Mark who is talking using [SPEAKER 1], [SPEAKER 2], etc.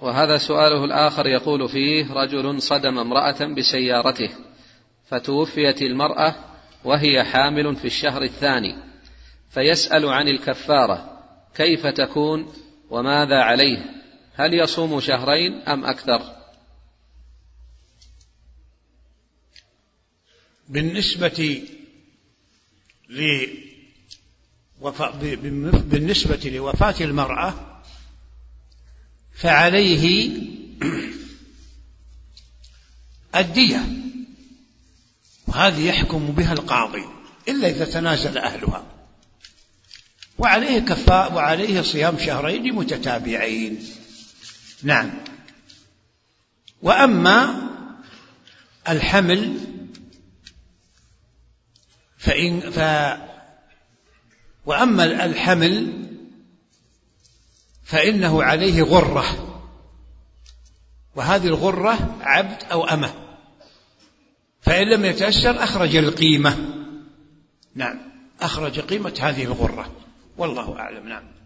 [SPEAKER 1] وهذا سؤاله الآخر يقول فيه: رجل صدم امرأة بسيارته فتوفيت المرأة وهي حامل في الشهر الثاني، فيسأل عن الكفارة كيف تكون وماذا عليه؟ هل يصوم شهرين أم أكثر؟
[SPEAKER 2] بالنسبة لوفاة المرأة فعليه الدية، وهذه يحكم بها القاضي إلا إذا تنازل أهلها، وعليه كفارة وعليه صيام شهرين متتابعين. نعم. وأما الحمل فإنه عليه غرة، وهذه الغرة عبد أو أمة، فإن لم يتأثر أخرج القيمة. نعم، أخرج قيمة هذه الغرة، والله أعلم. نعم.